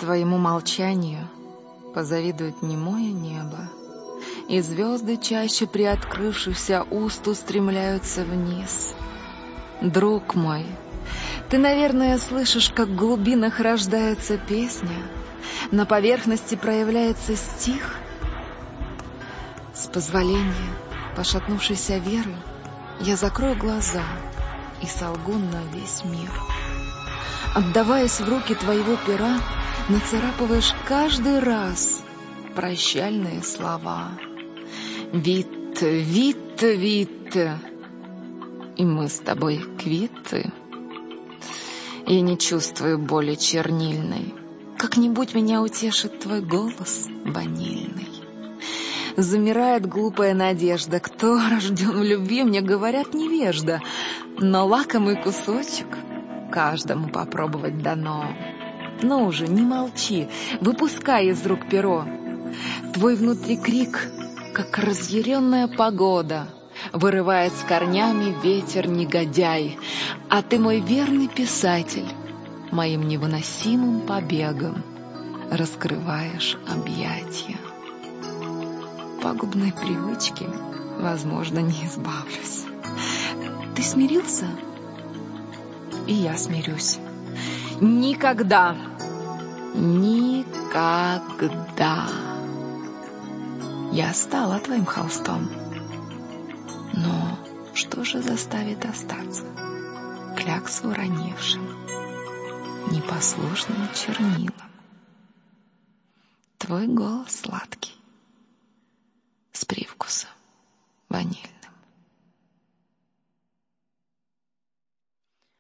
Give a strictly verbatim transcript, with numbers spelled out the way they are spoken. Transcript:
Твоему молчанию позавидует немое небо, и звезды, чаще приоткрывшихся уст, устремляются вниз. Друг мой, ты, наверное, слышишь, как в глубинах рождается песня, на поверхности проявляется стих. С позволения пошатнувшейся веры я закрою глаза и солгу на весь мир. Отдаваясь в руки твоего пера, нацарапываешь каждый раз прощальные слова. Вит, вит, вит, и мы с тобой квиты. Я не чувствую боли чернильной, как-нибудь меня утешит твой голос ванильный. Замирает глупая надежда, кто рожден в любви, мне говорят, невежда, но лакомый кусочек каждому попробовать дано. Ну уже, не молчи, выпускай из рук перо. Твой внутри крик, как разъяренная погода, вырывает с корнями ветер негодяй, а ты, мой верный писатель, моим невыносимым побегом раскрываешь объятия. Пагубной привычки, возможно, не избавлюсь. Ты смирился? И я смирюсь. Никогда, никогда я стала твоим холстом. Но что же заставит остаться кляксу уронившим, непослушным чернилам? Твой голос сладкий, с привкусом